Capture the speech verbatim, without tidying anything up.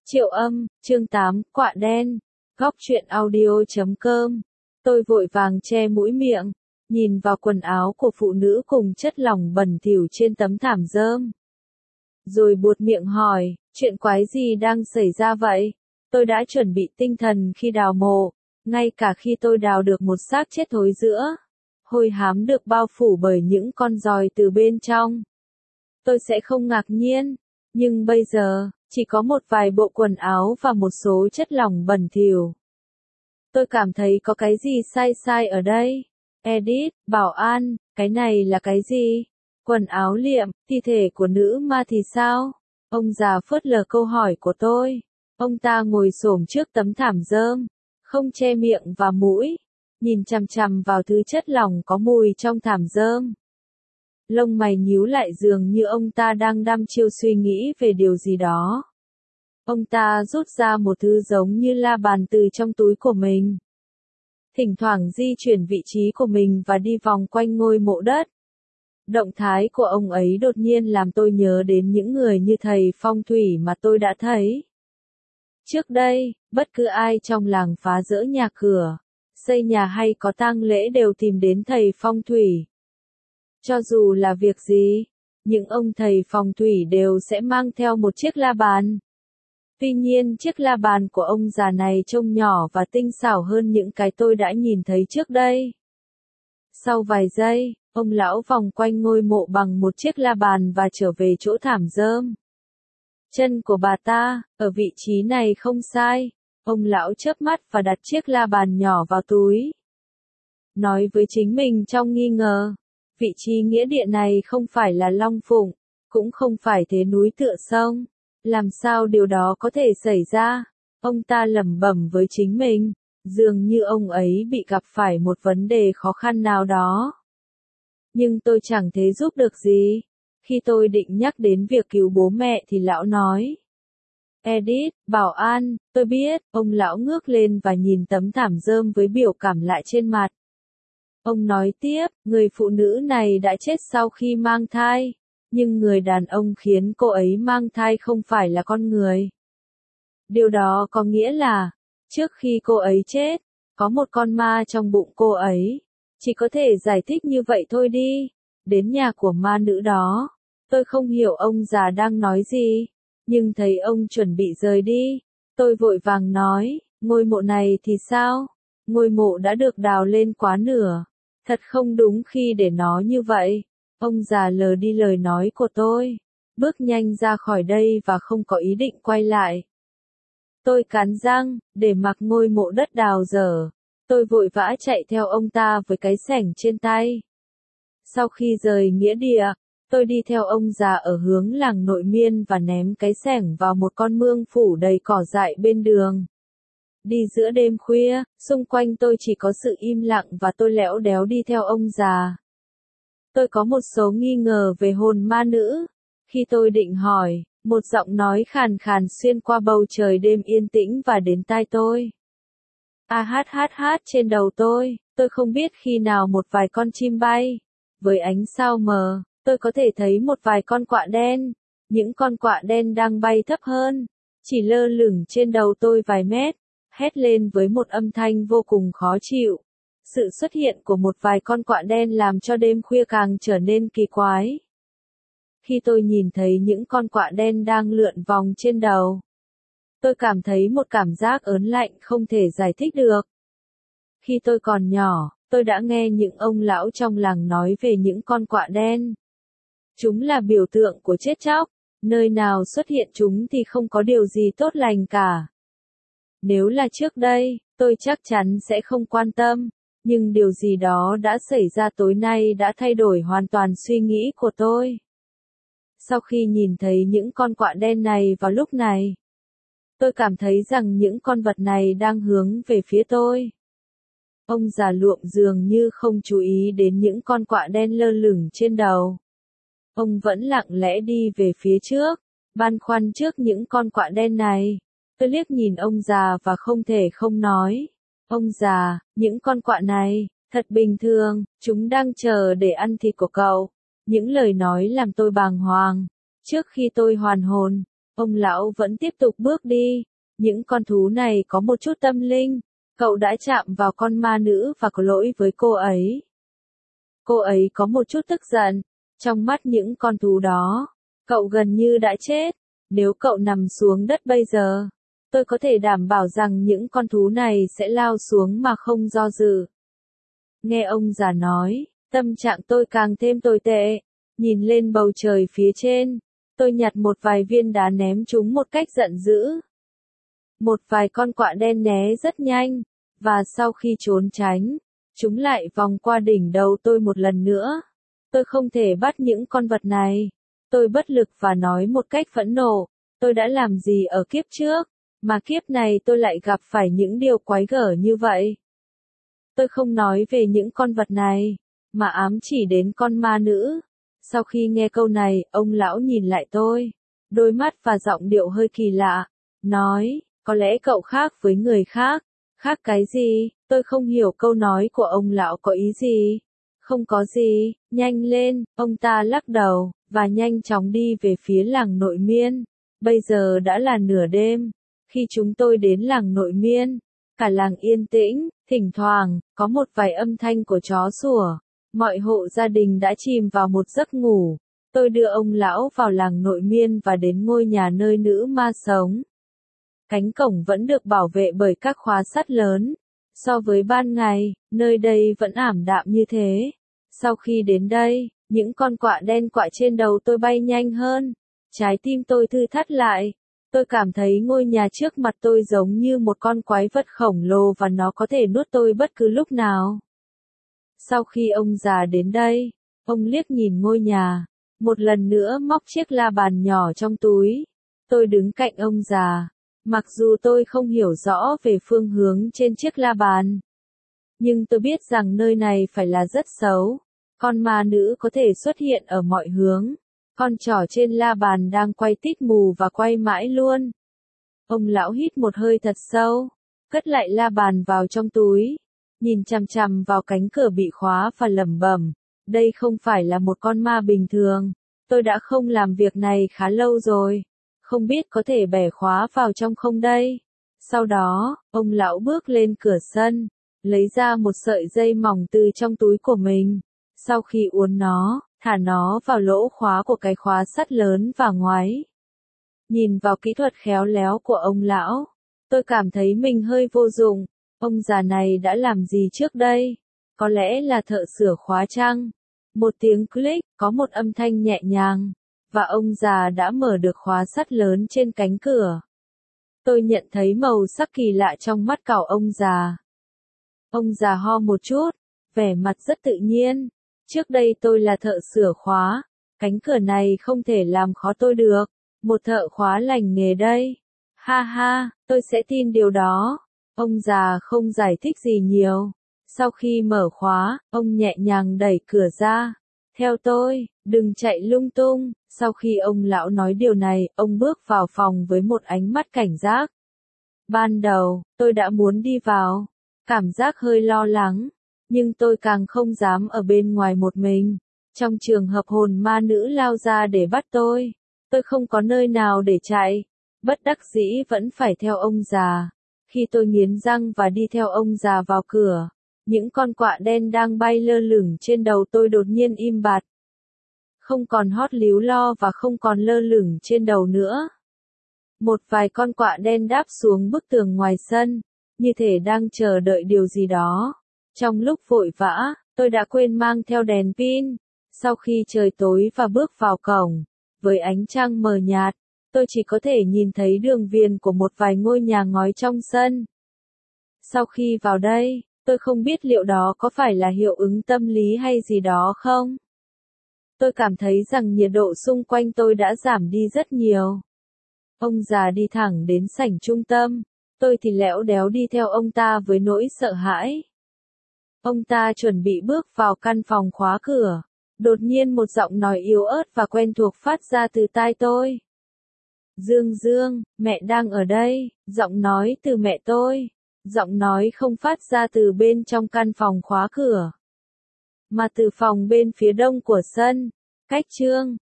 Triệu Âm, chương tám, Quạ Đen, Góc truyện audio chấm com. Tôi vội vàng che mũi miệng, nhìn vào quần áo của phụ nữ cùng chất lỏng bẩn thỉu trên tấm thảm rơm. Rồi buột miệng hỏi, chuyện quái gì đang xảy ra vậy? Tôi đã chuẩn bị tinh thần khi đào mộ, ngay cả khi tôi đào được một xác chết thối rữa, hôi hám được bao phủ bởi những con giòi từ bên trong. Tôi sẽ không ngạc nhiên, nhưng bây giờ, chỉ có một vài bộ quần áo và một số chất lỏng bẩn thỉu. Tôi cảm thấy có cái gì sai sai ở đây. Edit, bảo an, cái này là cái gì? Quần áo liệm, thi thể của nữ ma thì sao? Ông già phớt lờ câu hỏi của tôi. Ông ta ngồi xổm trước tấm thảm rơm, không che miệng và mũi, nhìn chằm chằm vào thứ chất lỏng có mùi trong thảm rơm. Lông mày nhíu lại dường như ông ta đang đăm chiêu suy nghĩ về điều gì đó. Ông ta rút ra một thứ giống như la bàn từ trong túi của mình. Thỉnh thoảng di chuyển vị trí của mình và đi vòng quanh ngôi mộ đất. Động thái của ông ấy đột nhiên làm tôi nhớ đến những người như thầy phong thủy mà tôi đã thấy. Trước đây, bất cứ ai trong làng phá rỡ nhà cửa, xây nhà hay có tang lễ đều tìm đến thầy phong thủy. Cho dù là việc gì, những ông thầy phong thủy đều sẽ mang theo một chiếc la bàn. Tuy nhiên chiếc la bàn của ông già này trông nhỏ và tinh xảo hơn những cái tôi đã nhìn thấy trước đây. Sau vài giây, ông lão vòng quanh ngôi mộ bằng một chiếc la bàn và trở về chỗ thảm rơm. Chân của bà ta, ở vị trí này không sai. Ông lão chớp mắt và đặt chiếc la bàn nhỏ vào túi. Nói với chính mình trong nghi ngờ. Vị trí nghĩa địa này không phải là Long Phụng, cũng không phải thế núi tựa sông. Làm sao điều đó có thể xảy ra? Ông ta lẩm bẩm với chính mình, dường như ông ấy bị gặp phải một vấn đề khó khăn nào đó. Nhưng tôi chẳng thể giúp được gì. Khi tôi định nhắc đến việc cứu bố mẹ thì lão nói. Edit, bảo an, tôi biết, ông lão ngước lên và nhìn tấm thảm rơm với biểu cảm lạ trên mặt. Ông nói tiếp, người phụ nữ này đã chết sau khi mang thai, nhưng người đàn ông khiến cô ấy mang thai không phải là con người. Điều đó có nghĩa là, trước khi cô ấy chết, có một con ma trong bụng cô ấy. Chỉ có thể giải thích như vậy thôi đi. Đến nhà của ma nữ đó, tôi không hiểu ông già đang nói gì, nhưng thấy ông chuẩn bị rời đi, tôi vội vàng nói, ngôi mộ này thì sao? Ngôi mộ đã được đào lên quá nửa. Thật không đúng khi để nó như vậy. Ông già lờ đi lời nói của tôi, bước nhanh ra khỏi đây và không có ý định quay lại. Tôi cắn răng, để mặc ngôi mộ đất đào dở. Tôi vội vã chạy theo ông ta với cái xẻng trên tay. Sau khi rời nghĩa địa, tôi đi theo ông già ở hướng làng Nội Miên và ném cái xẻng vào một con mương phủ đầy cỏ dại bên đường. Đi giữa đêm khuya, xung quanh tôi chỉ có sự im lặng và tôi lẽo đéo đi theo ông già. Tôi có một số nghi ngờ về hồn ma nữ. Khi tôi định hỏi, một giọng nói khàn khàn xuyên qua bầu trời đêm yên tĩnh và đến tai tôi. A hát hát hát trên đầu tôi, tôi không biết khi nào một vài con chim bay. Với ánh sao mờ, tôi có thể thấy một vài con quạ đen. Những con quạ đen đang bay thấp hơn, chỉ lơ lửng trên đầu tôi vài mét, hét lên với một âm thanh vô cùng khó chịu. Sự xuất hiện của một vài con quạ đen làm cho đêm khuya càng trở nên kỳ quái. Khi tôi nhìn thấy những con quạ đen đang lượn vòng trên đầu, tôi cảm thấy một cảm giác ớn lạnh không thể giải thích được. Khi tôi còn nhỏ, tôi đã nghe những ông lão trong làng nói về những con quạ đen. Chúng là biểu tượng của chết chóc, nơi nào xuất hiện chúng thì không có điều gì tốt lành cả. Nếu là trước đây, tôi chắc chắn sẽ không quan tâm, nhưng điều gì đó đã xảy ra tối nay đã thay đổi hoàn toàn suy nghĩ của tôi. Sau khi nhìn thấy những con quạ đen này vào lúc này, tôi cảm thấy rằng những con vật này đang hướng về phía tôi. Ông già luộm dường như không chú ý đến những con quạ đen lơ lửng trên đầu. Ông vẫn lặng lẽ đi về phía trước, băn khoăn trước những con quạ đen này. Tôi liếc nhìn ông già và không thể không nói. Ông già, những con quạ này, thật bình thường, chúng đang chờ để ăn thịt của cậu. Những lời nói làm tôi bàng hoàng. Trước khi tôi hoàn hồn, Ông lão vẫn tiếp tục bước đi. Những con thú này có một chút tâm linh. Cậu đã chạm vào con ma nữ và có lỗi với cô ấy. Cô ấy có một chút tức giận. Trong mắt những con thú đó, cậu gần như đã chết. Nếu cậu nằm xuống đất bây giờ, tôi có thể đảm bảo rằng những con thú này sẽ lao xuống mà không do dự. Nghe ông già nói, tâm trạng tôi càng thêm tồi tệ. Nhìn lên bầu trời phía trên, tôi nhặt một vài viên đá ném chúng một cách giận dữ. Một vài con quạ đen né rất nhanh, và sau khi trốn tránh, chúng lại vòng qua đỉnh đầu tôi một lần nữa. Tôi không thể bắt những con vật này. Tôi bất lực và nói một cách phẫn nộ, tôi đã làm gì ở kiếp trước, mà kiếp này tôi lại gặp phải những điều quái gở như vậy. Tôi không nói về những con vật này, mà ám chỉ đến con ma nữ. Sau khi nghe câu này, ông lão nhìn lại tôi, đôi mắt và giọng điệu hơi kỳ lạ, nói, có lẽ cậu khác với người khác. Khác cái gì? Tôi không hiểu câu nói của ông lão có ý gì. Không có gì, nhanh lên, ông ta lắc đầu, và nhanh chóng đi về phía làng Nội Miên. Bây giờ đã là nửa đêm. Khi chúng tôi đến làng Nội Miên, cả làng yên tĩnh, thỉnh thoảng, có một vài âm thanh của chó sủa. Mọi hộ gia đình đã chìm vào một giấc ngủ. Tôi đưa ông lão vào làng Nội Miên và đến ngôi nhà nơi nữ ma sống. Cánh cổng vẫn được bảo vệ bởi các khóa sắt lớn. So với ban ngày, nơi đây vẫn ảm đạm như thế. Sau khi đến đây, những con quạ đen quạ trên đầu tôi bay nhanh hơn. Trái tim tôi thư thắt lại. Tôi cảm thấy ngôi nhà trước mặt tôi giống như một con quái vật khổng lồ và nó có thể nuốt tôi bất cứ lúc nào. Sau khi ông già đến đây, ông liếc nhìn ngôi nhà, một lần nữa móc chiếc la bàn nhỏ trong túi. Tôi đứng cạnh ông già, mặc dù tôi không hiểu rõ về phương hướng trên chiếc la bàn. Nhưng tôi biết rằng nơi này phải là rất xấu. Con ma nữ có thể xuất hiện ở mọi hướng. Con trỏ trên la bàn đang quay tít mù và quay mãi luôn. Ông lão hít một hơi thật sâu, cất lại la bàn vào trong túi, nhìn chằm chằm vào cánh cửa bị khóa và lẩm bẩm, đây không phải là một con ma bình thường. Tôi đã không làm việc này khá lâu rồi. Không biết có thể bẻ khóa vào trong không đây. Sau đó, ông lão bước lên cửa sân, lấy ra một sợi dây mỏng từ trong túi của mình. Sau khi uốn nó, thả nó vào lỗ khóa của cái khóa sắt lớn và ngoáy. Nhìn vào kỹ thuật khéo léo của ông lão, tôi cảm thấy mình hơi vô dụng. Ông già này đã làm gì trước đây? Có lẽ là thợ sửa khóa chăng? Một tiếng click, có một âm thanh nhẹ nhàng, và ông già đã mở được khóa sắt lớn trên cánh cửa. Tôi nhận thấy màu sắc kỳ lạ trong mắt cậu ông già. Ông già ho một chút, vẻ mặt rất tự nhiên. Trước đây tôi là thợ sửa khóa, cánh cửa này không thể làm khó tôi được. Một thợ khóa lành nghề đây. Ha ha, tôi sẽ tin điều đó. Ông già không giải thích gì nhiều. Sau khi mở khóa, ông nhẹ nhàng đẩy cửa ra. Theo tôi, đừng chạy lung tung. Sau khi ông lão nói điều này, ông bước vào phòng với một ánh mắt cảnh giác. Ban đầu, tôi đã muốn đi vào, cảm giác hơi lo lắng, nhưng tôi càng không dám ở bên ngoài một mình. Trong trường hợp hồn ma nữ lao ra để bắt tôi, tôi không có nơi nào để chạy, bất đắc dĩ vẫn phải theo ông già. Khi tôi nghiến răng và đi theo ông già vào cửa, những con quạ đen đang bay lơ lửng trên đầu tôi đột nhiên im bặt. Không còn hót líu lo và không còn lơ lửng trên đầu nữa. Một vài con quạ đen đáp xuống bức tường ngoài sân, như thể đang chờ đợi điều gì đó. Trong lúc vội vã, tôi đã quên mang theo đèn pin. Sau khi trời tối và bước vào cổng, với ánh trăng mờ nhạt, tôi chỉ có thể nhìn thấy đường viền của một vài ngôi nhà ngói trong sân. Sau khi vào đây, tôi không biết liệu đó có phải là hiệu ứng tâm lý hay gì đó không. Tôi cảm thấy rằng nhiệt độ xung quanh tôi đã giảm đi rất nhiều. Ông già đi thẳng đến sảnh trung tâm, tôi thì lẽo đéo đi theo ông ta với nỗi sợ hãi. Ông ta chuẩn bị bước vào căn phòng khóa cửa. Đột nhiên một giọng nói yếu ớt và quen thuộc phát ra từ tai tôi. Dương Dương, mẹ đang ở đây. Giọng nói từ mẹ tôi. Giọng nói không phát ra từ bên trong căn phòng khóa cửa, mà từ phòng bên phía đông của sân. Cách Trương,